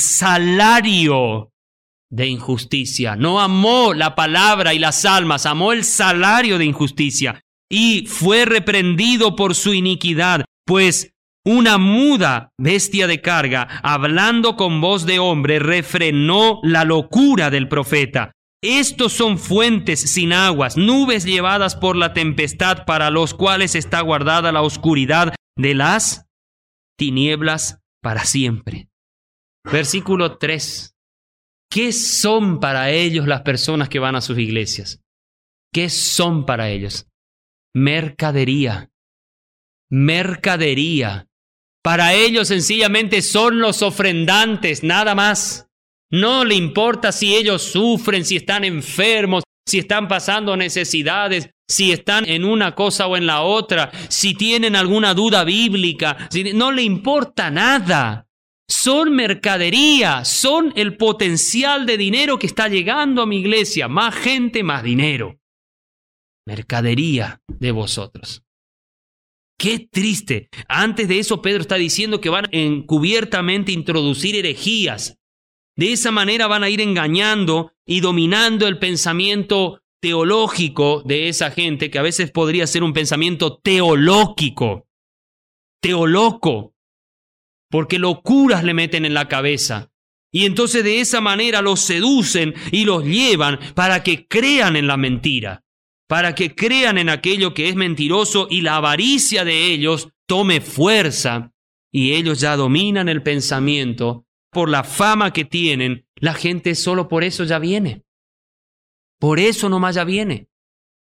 salario de injusticia. No amó la palabra y las almas, amó el salario de injusticia y fue reprendido por su iniquidad, pues una muda bestia de carga, hablando con voz de hombre, refrenó la locura del profeta. Estos son fuentes sin aguas, nubes llevadas por la tempestad, para los cuales está guardada la oscuridad de las tinieblas para siempre. Versículo 3. ¿Qué son para ellos las personas que van a sus iglesias? ¿Qué son para ellos? Mercadería. Mercadería. Para ellos sencillamente son los ofrendantes, nada más. No le importa si ellos sufren, si están enfermos, si están pasando necesidades, si están en una cosa o en la otra, si tienen alguna duda bíblica. No le importa nada. Son mercadería, son el potencial de dinero que está llegando a mi iglesia. Más gente, más dinero. Mercadería de vosotros. ¡Qué triste! Antes de eso, Pedro está diciendo que van a encubiertamente introducir herejías. De esa manera van a ir engañando y dominando el pensamiento teológico de esa gente, que a veces podría ser un pensamiento teológico, teoloco, porque locuras le meten en la cabeza. Y entonces de esa manera los seducen y los llevan para que crean en la mentira, para que crean en aquello que es mentiroso y la avaricia de ellos tome fuerza y ellos ya dominan el pensamiento. Por la fama que tienen, la gente solo por eso ya viene. Por eso nomás ya viene.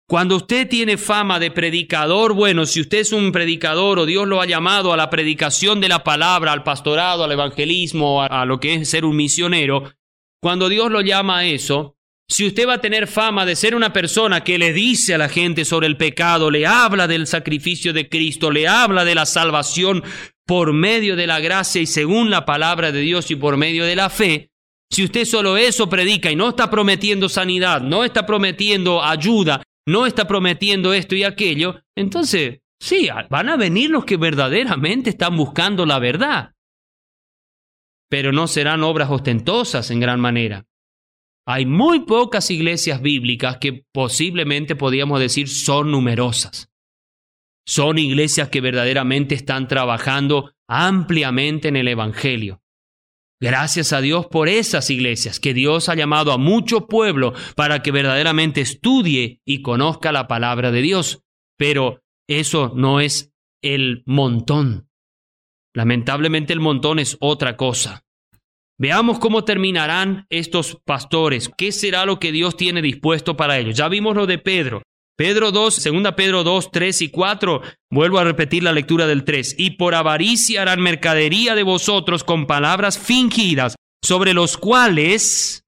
Cuando usted tiene fama de predicador, bueno, si usted es un predicador o Dios lo ha llamado a la predicación de la palabra, al pastorado, al evangelismo, a lo que es ser un misionero, cuando Dios lo llama a eso, si usted va a tener fama de ser una persona que le dice a la gente sobre el pecado, le habla del sacrificio de Cristo, le habla de la salvación por medio de la gracia y según la palabra de Dios y por medio de la fe, si usted solo eso predica y no está prometiendo sanidad, no está prometiendo ayuda, no está prometiendo esto y aquello, entonces, sí, van a venir los que verdaderamente están buscando la verdad. Pero no serán obras ostentosas en gran manera. Hay muy pocas iglesias bíblicas que posiblemente podríamos decir son numerosas. Son iglesias que verdaderamente están trabajando ampliamente en el evangelio. Gracias a Dios por esas iglesias, que Dios ha llamado a mucho pueblo para que verdaderamente estudie y conozca la palabra de Dios. Pero eso no es el montón. Lamentablemente el montón es otra cosa. Veamos cómo terminarán estos pastores. ¿Qué será lo que Dios tiene dispuesto para ellos? Ya vimos lo de Pedro. Pedro 2, 2 Pedro 2, 3 y 4, vuelvo a repetir la lectura del 3. Y por avaricia harán mercadería de vosotros con palabras fingidas, sobre los cuales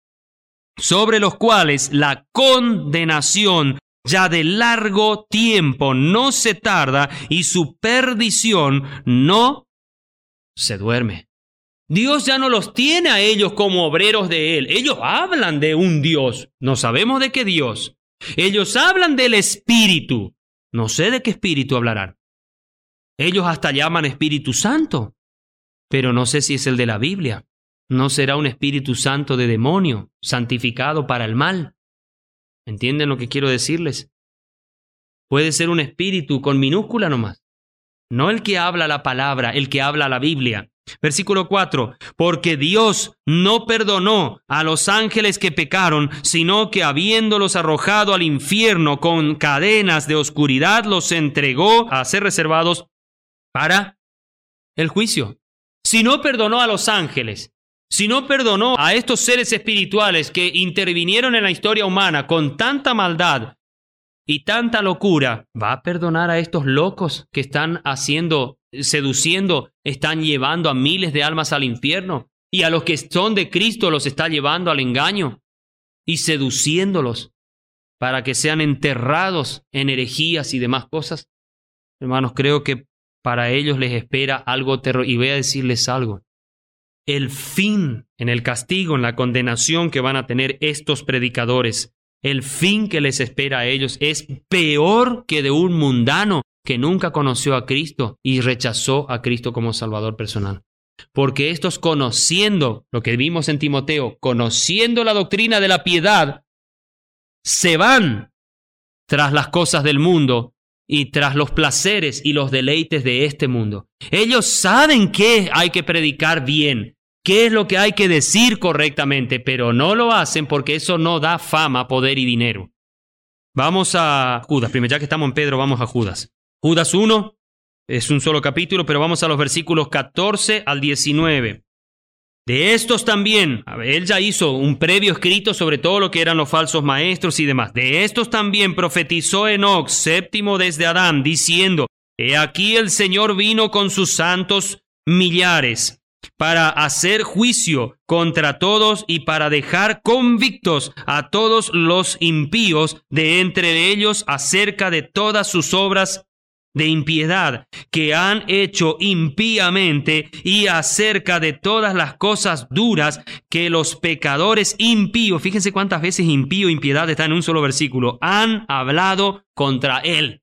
la condenación ya de largo tiempo no se tarda y su perdición no se duerme. Dios ya no los tiene a ellos como obreros de Él. Ellos hablan de un Dios. No sabemos de qué Dios. Ellos hablan del Espíritu. No sé de qué Espíritu hablarán. Ellos hasta llaman Espíritu Santo, pero no sé si es el de la Biblia. No será un Espíritu Santo de demonio, santificado para el mal. ¿Entienden lo que quiero decirles? Puede ser un espíritu con minúscula nomás. No el que habla la palabra, el que habla la Biblia. Versículo 4, porque Dios no perdonó a los ángeles que pecaron, sino que habiéndolos arrojado al infierno con cadenas de oscuridad, los entregó a ser reservados para el juicio. Si no perdonó a los ángeles, si no perdonó a estos seres espirituales que intervinieron en la historia humana con tanta maldad y tanta locura, ¿va a perdonar a estos locos que están seduciendo, están llevando a miles de almas al infierno? Y a los que son de Cristo los está llevando al engaño y seduciéndolos para que sean enterrados en herejías y demás cosas. Hermanos, creo que para ellos les espera algo terrible. Y voy a decirles algo. El fin en el castigo, en la condenación que van a tener estos predicadores, el fin que les espera a ellos es peor que de un mundano que nunca conoció a Cristo y rechazó a Cristo como Salvador personal. Porque estos, conociendo lo que vimos en Timoteo, conociendo la doctrina de la piedad, se van tras las cosas del mundo y tras los placeres y los deleites de este mundo. Ellos saben que hay que predicar bien, qué es lo que hay que decir correctamente, pero no lo hacen porque eso no da fama, poder y dinero. Vamos a Judas. Primero, ya que estamos en Pedro, vamos a Judas. Judas 1 es un solo capítulo, pero vamos a los versículos 14 al 19. De estos también, él ya hizo un previo escrito sobre todo lo que eran los falsos maestros y demás. De estos también profetizó Enoc, séptimo desde Adán, diciendo: He aquí el Señor vino con sus santos millares, para hacer juicio contra todos y para dejar convictos a todos los impíos de entre ellos acerca de todas sus obras de impiedad que han hecho impíamente y acerca de todas las cosas duras que los pecadores impíos, fíjense cuántas veces impío e impiedad está en un solo versículo, han hablado contra él.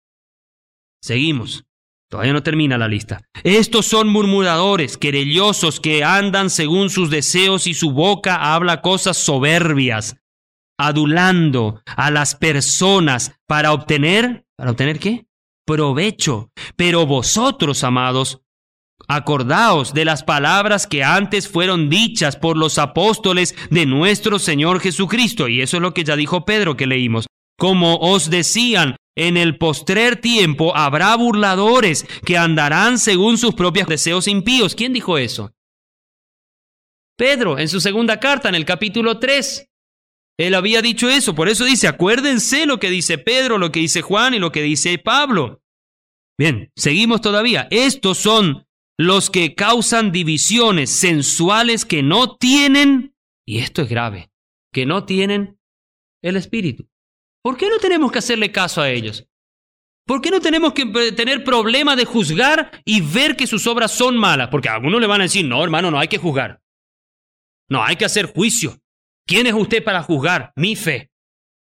Seguimos. Todavía no termina la lista. Estos son murmuradores, querellosos, que andan según sus deseos y su boca habla cosas soberbias, adulando a las personas para obtener ¿qué? Provecho. Pero vosotros, amados, acordaos de las palabras que antes fueron dichas por los apóstoles de nuestro Señor Jesucristo. Y eso es lo que ya dijo Pedro que leímos. Como os decían, en el postrer tiempo habrá burladores que andarán según sus propios deseos impíos. ¿Quién dijo eso? Pedro, en su segunda carta, en el capítulo 3. Él había dicho eso, por eso dice, acuérdense lo que dice Pedro, lo que dice Juan y lo que dice Pablo. Bien, seguimos todavía. Estos son los que causan divisiones sensuales que no tienen, y esto es grave, que no tienen el Espíritu. ¿Por qué no tenemos que hacerle caso a ellos? ¿Por qué no tenemos que tener problema de juzgar y ver que sus obras son malas? Porque a algunos le van a decir, no, hermano, no hay que juzgar. No, hay que hacer juicio. ¿Quién es usted para juzgar? Mi fe.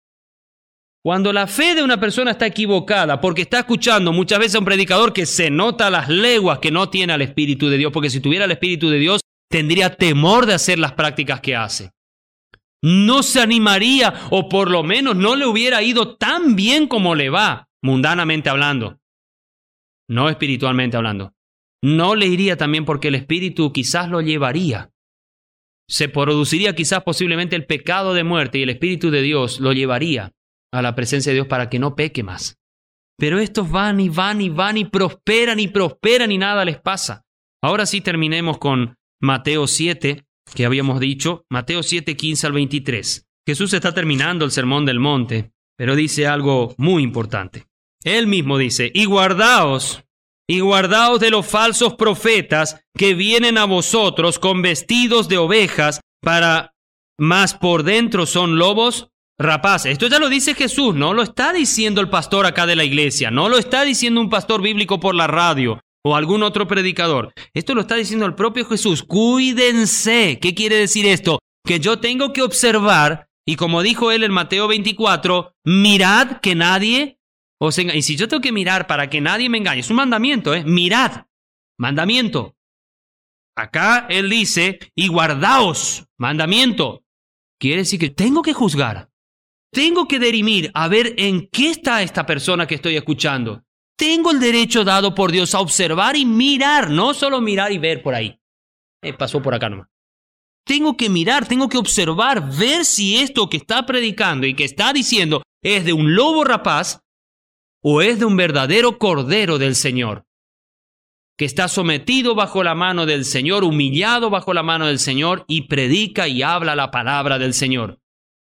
Cuando la fe de una persona está equivocada, porque está escuchando muchas veces a un predicador que se nota a las leguas que no tiene al Espíritu de Dios, porque si tuviera el Espíritu de Dios, tendría temor de hacer las prácticas que hace. No se animaría, o por lo menos no le hubiera ido tan bien como le va, mundanamente hablando, no espiritualmente hablando. No le iría también porque el Espíritu quizás lo llevaría. Se produciría quizás posiblemente el pecado de muerte y el Espíritu de Dios lo llevaría a la presencia de Dios para que no peque más. Pero estos van y van y van y prosperan y nada les pasa. Ahora sí terminemos con Mateo 7, que habíamos dicho, Mateo 7, 15 al 23. Jesús está terminando el Sermón del Monte, pero dice algo muy importante. Él mismo dice, y guardaos de los falsos profetas que vienen a vosotros con vestidos de ovejas, mas por dentro son lobos rapaces. Esto ya lo dice Jesús, no lo está diciendo el pastor acá de la iglesia, no lo está diciendo un pastor bíblico por la radio o algún otro predicador. Esto lo está diciendo el propio Jesús. Cuídense. ¿Qué quiere decir esto? Que yo tengo que observar, y como dijo él en Mateo 24, mirad que nadie os engañe. Y si yo tengo que mirar para que nadie me engañe, es un mandamiento, mirad, mandamiento. Acá él dice, y guardaos, mandamiento. Quiere decir que tengo que juzgar, tengo que dirimir, a ver en qué está esta persona que estoy escuchando. Tengo el derecho dado por Dios a observar y mirar, no solo mirar y ver por ahí. Pasó por acá nomás. Tengo que mirar, tengo que observar, ver si esto que está predicando y que está diciendo es de un lobo rapaz o es de un verdadero cordero del Señor, que está sometido bajo la mano del Señor, humillado bajo la mano del Señor y predica y habla la palabra del Señor.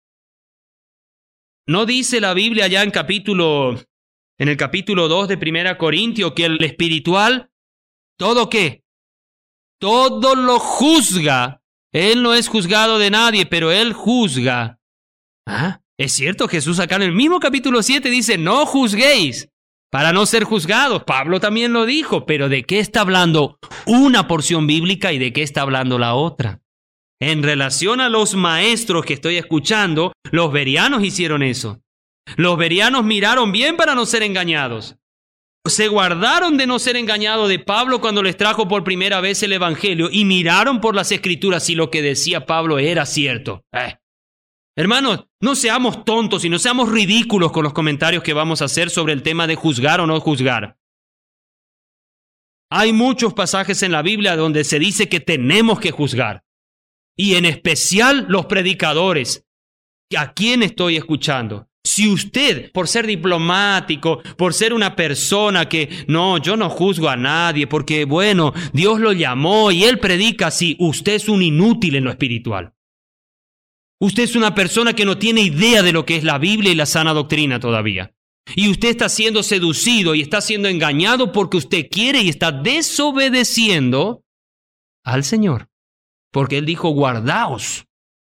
¿No dice la Biblia ya en el capítulo 2 de 1 Corintios que el espiritual, ¿todo qué? Todo lo juzga. Él no es juzgado de nadie, pero él juzga. Es cierto, Jesús acá en el mismo capítulo 7 dice, no juzguéis para no ser juzgados. Pablo también lo dijo, pero ¿de qué está hablando una porción bíblica y de qué está hablando la otra? En relación a los maestros que estoy escuchando, los bereanos hicieron eso. Los bereanos miraron bien para no ser engañados. Se guardaron de no ser engañados de Pablo cuando les trajo por primera vez el Evangelio y miraron por las Escrituras si lo que decía Pablo era cierto. Hermanos, no seamos tontos y no seamos ridículos con los comentarios que vamos a hacer sobre el tema de juzgar o no juzgar. Hay muchos pasajes en la Biblia donde se dice que tenemos que juzgar. Y en especial los predicadores. ¿A quién estoy escuchando? Si usted, por ser diplomático, por ser una persona que, no, yo no juzgo a nadie porque, bueno, Dios lo llamó y él predica así, usted es un inútil en lo espiritual. Usted es una persona que no tiene idea de lo que es la Biblia y la sana doctrina todavía. Y usted está siendo seducido y está siendo engañado porque usted quiere y está desobedeciendo al Señor. Porque Él dijo, guardaos,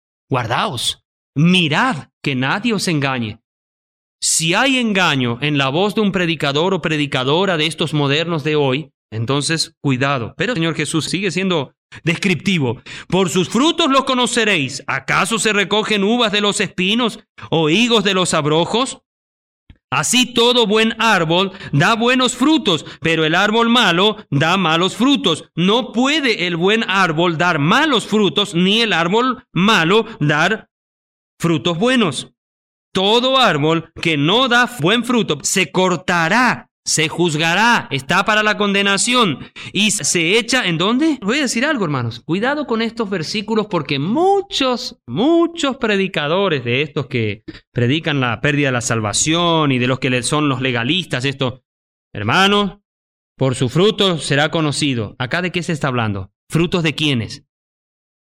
mirad que nadie os engañe. Si hay engaño en la voz de un predicador o predicadora de estos modernos de hoy, entonces cuidado. Pero el Señor Jesús sigue siendo descriptivo. Por sus frutos los conoceréis. ¿Acaso se recogen uvas de los espinos o higos de los abrojos? Así todo buen árbol da buenos frutos, pero el árbol malo da malos frutos. No puede el buen árbol dar malos frutos, ni el árbol malo dar frutos buenos. Todo árbol que no da buen fruto se cortará, se juzgará, está para la condenación y se echa ¿en dónde? Voy a decir algo, hermanos. Cuidado con estos versículos porque muchos predicadores de estos que predican la pérdida de la salvación y de los que son los legalistas, hermanos, por su fruto será conocido. ¿Acá de qué se está hablando? ¿Frutos de quiénes?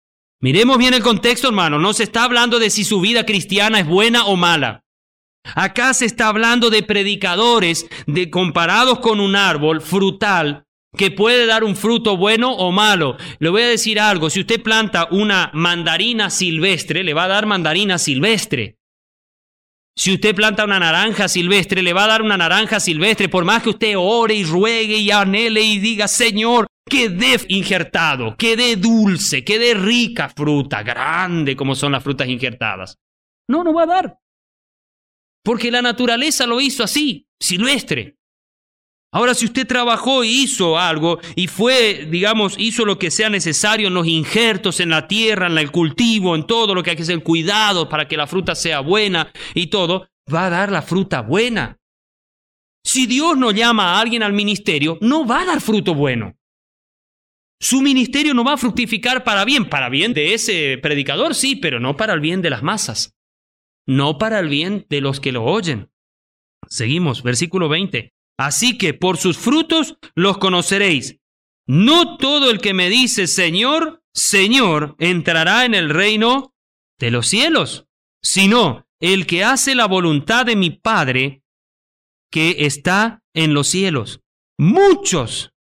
Miremos bien el contexto, hermano. No se está hablando de si su vida cristiana es buena o mala. Acá se está hablando de predicadores comparados con un árbol frutal que puede dar un fruto bueno o malo. Le voy a decir algo. Si usted planta una mandarina silvestre, le va a dar mandarina silvestre. Si usted planta una naranja silvestre, le va a dar una naranja silvestre. Por más que usted ore y ruegue y anhele y diga, Señor, que dé injertado, que dé dulce, que dé rica fruta, grande como son las frutas injertadas. No va a dar. Porque la naturaleza lo hizo así, silvestre. Ahora, si usted trabajó y hizo algo y hizo lo que sea necesario en los injertos, en la tierra, en el cultivo, en todo lo que hay que hacer, cuidado para que la fruta sea buena y todo, va a dar la fruta buena. Si Dios no llama a alguien al ministerio, no va a dar fruto bueno. Su ministerio no va a fructificar para bien de ese predicador, sí, pero no para el bien de las masas. No para el bien de los que lo oyen. Seguimos, versículo 20. Así que por sus frutos los conoceréis. No todo el que me dice Señor, Señor, entrará en el reino de los cielos, sino el que hace la voluntad de mi Padre que está en los cielos. Muchos,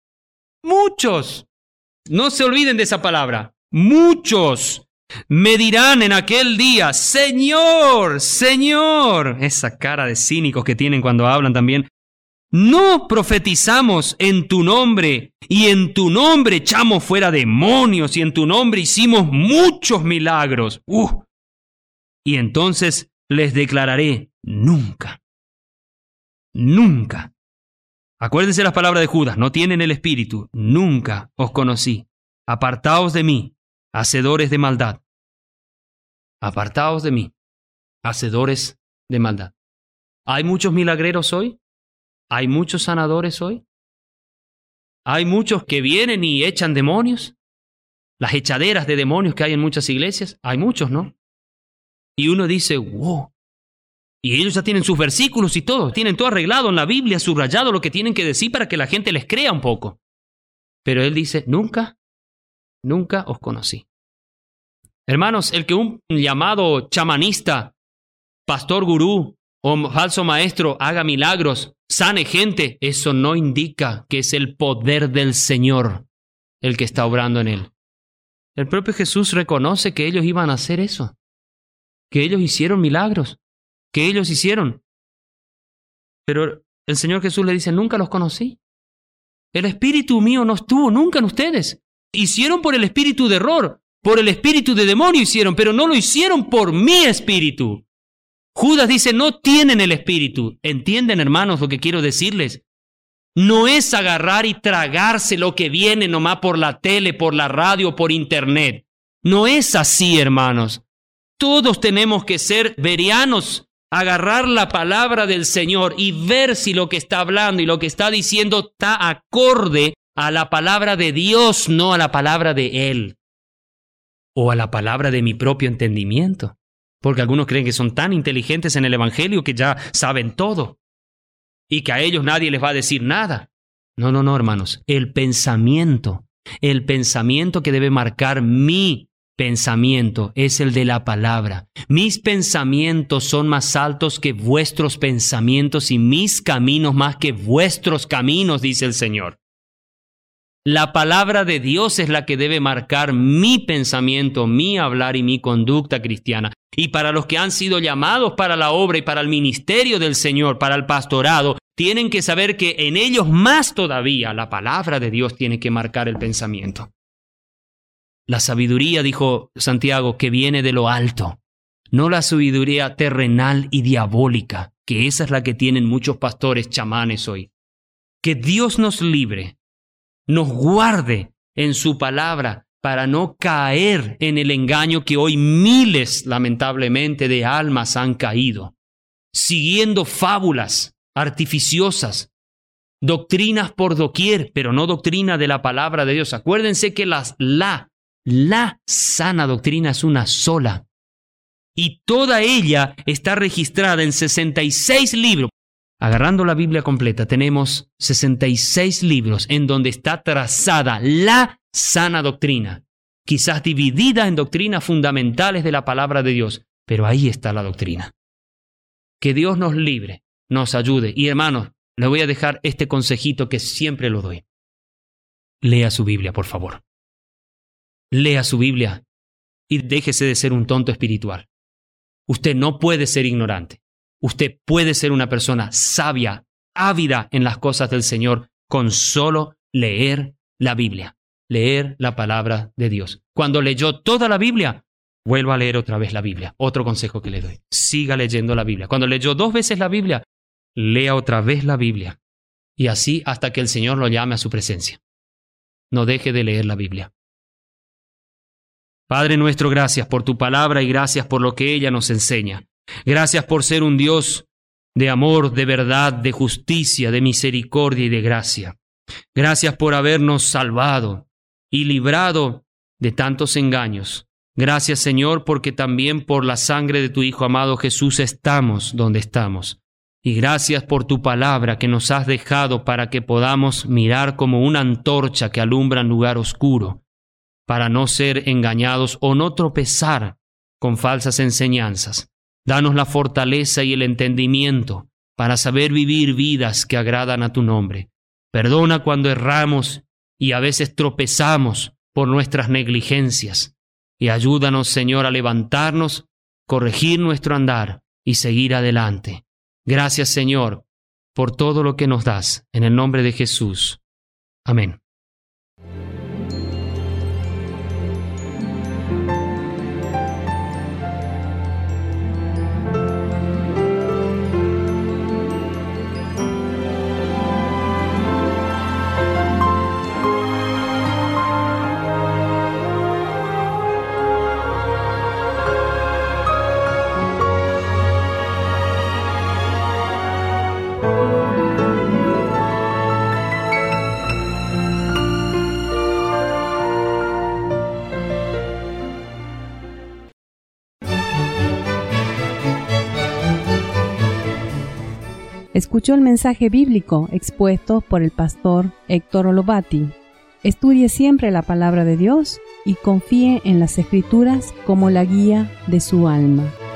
no se olviden de esa palabra, muchos me dirán en aquel día, Señor, Señor. Esa cara de cínicos que tienen cuando hablan también. ¿No profetizamos en tu nombre y en tu nombre echamos fuera demonios y en tu nombre hicimos muchos milagros? Y entonces les declararé, nunca. Acuérdense las palabras de Judas, no tienen el espíritu, nunca os conocí. Apartaos de mí, hacedores de maldad. Apartaos de mí, hacedores de maldad. ¿Hay muchos milagreros hoy? ¿Hay muchos sanadores hoy? ¿Hay muchos que vienen y echan demonios? Las echaderas de demonios que hay en muchas iglesias, hay muchos, ¿no? Y uno dice, wow. Y ellos ya tienen sus versículos y todo, tienen todo arreglado en la Biblia, subrayado lo que tienen que decir para que la gente les crea un poco. Pero él dice, nunca os conocí. Hermanos, el que un llamado chamanista, pastor gurú o falso maestro haga milagros, sane gente, eso no indica que es el poder del Señor el que está obrando en él. El propio Jesús reconoce que ellos iban a hacer eso, que ellos hicieron milagros, que ellos hicieron. Pero el Señor Jesús le dice, nunca los conocí. El espíritu mío no estuvo nunca en ustedes. Hicieron por el espíritu de error, por el espíritu de demonio hicieron, pero no lo hicieron por mi espíritu. Judas dice, no tienen el espíritu. ¿Entienden, hermanos, lo que quiero decirles? No es agarrar y tragarse lo que viene nomás por la tele, por la radio, por internet. No es así, hermanos. Todos tenemos que ser bereanos, agarrar la palabra del Señor y ver si lo que está hablando y lo que está diciendo está acorde a la palabra de Dios, no a la palabra de Él. O a la palabra de mi propio entendimiento. Porque algunos creen que son tan inteligentes en el Evangelio que ya saben todo. Y que a ellos nadie les va a decir nada. No, hermanos. El pensamiento que debe marcar mi pensamiento es el de la palabra. Mis pensamientos son más altos que vuestros pensamientos y mis caminos más que vuestros caminos, dice el Señor. La palabra de Dios es la que debe marcar mi pensamiento, mi hablar y mi conducta cristiana. Y para los que han sido llamados para la obra y para el ministerio del Señor, para el pastorado, tienen que saber que en ellos más todavía la palabra de Dios tiene que marcar el pensamiento. La sabiduría, dijo Santiago, que viene de lo alto, no la sabiduría terrenal y diabólica, que esa es la que tienen muchos pastores chamanes hoy. Que Dios nos libre, nos guarde en su palabra para no caer en el engaño que hoy miles, lamentablemente, de almas han caído, siguiendo fábulas artificiosas, doctrinas por doquier, pero no doctrina de la palabra de Dios. Acuérdense que la sana doctrina es una sola, y toda ella está registrada en 66 libros. Agarrando la Biblia completa, tenemos 66 libros en donde está trazada la sana doctrina. quizás dividida en doctrinas fundamentales de la palabra de Dios, pero ahí está la doctrina. Que Dios nos libre, nos ayude. Y hermanos, le voy a dejar este consejito que siempre lo doy. Lea su Biblia, por favor. Lea su Biblia y déjese de ser un tonto espiritual. Usted no puede ser ignorante. Usted puede ser una persona sabia, ávida en las cosas del Señor, con solo leer la Biblia, leer la palabra de Dios. Cuando leyó toda la Biblia, vuelva a leer otra vez la Biblia. Otro consejo que le doy. Siga leyendo la Biblia. Cuando leyó 2 veces la Biblia, lea otra vez la Biblia. Y así hasta que el Señor lo llame a su presencia. No deje de leer la Biblia. Padre nuestro, gracias por tu palabra y gracias por lo que ella nos enseña. Gracias por ser un Dios de amor, de verdad, de justicia, de misericordia y de gracia. Gracias por habernos salvado y librado de tantos engaños. Gracias, Señor, porque también por la sangre de tu Hijo amado Jesús estamos donde estamos. Y gracias por tu palabra que nos has dejado para que podamos mirar como una antorcha que alumbra en lugar oscuro, para no ser engañados o no tropezar con falsas enseñanzas. Danos la fortaleza y el entendimiento para saber vivir vidas que agradan a tu nombre. Perdona cuando erramos y a veces tropezamos por nuestras negligencias. Y ayúdanos, Señor, a levantarnos, corregir nuestro andar y seguir adelante. Gracias, Señor, por todo lo que nos das. En el nombre de Jesús. Amén. Escuchó el mensaje bíblico expuesto por el pastor Héctor Olovati. Estudie siempre la palabra de Dios y confíe en las Escrituras como la guía de su alma.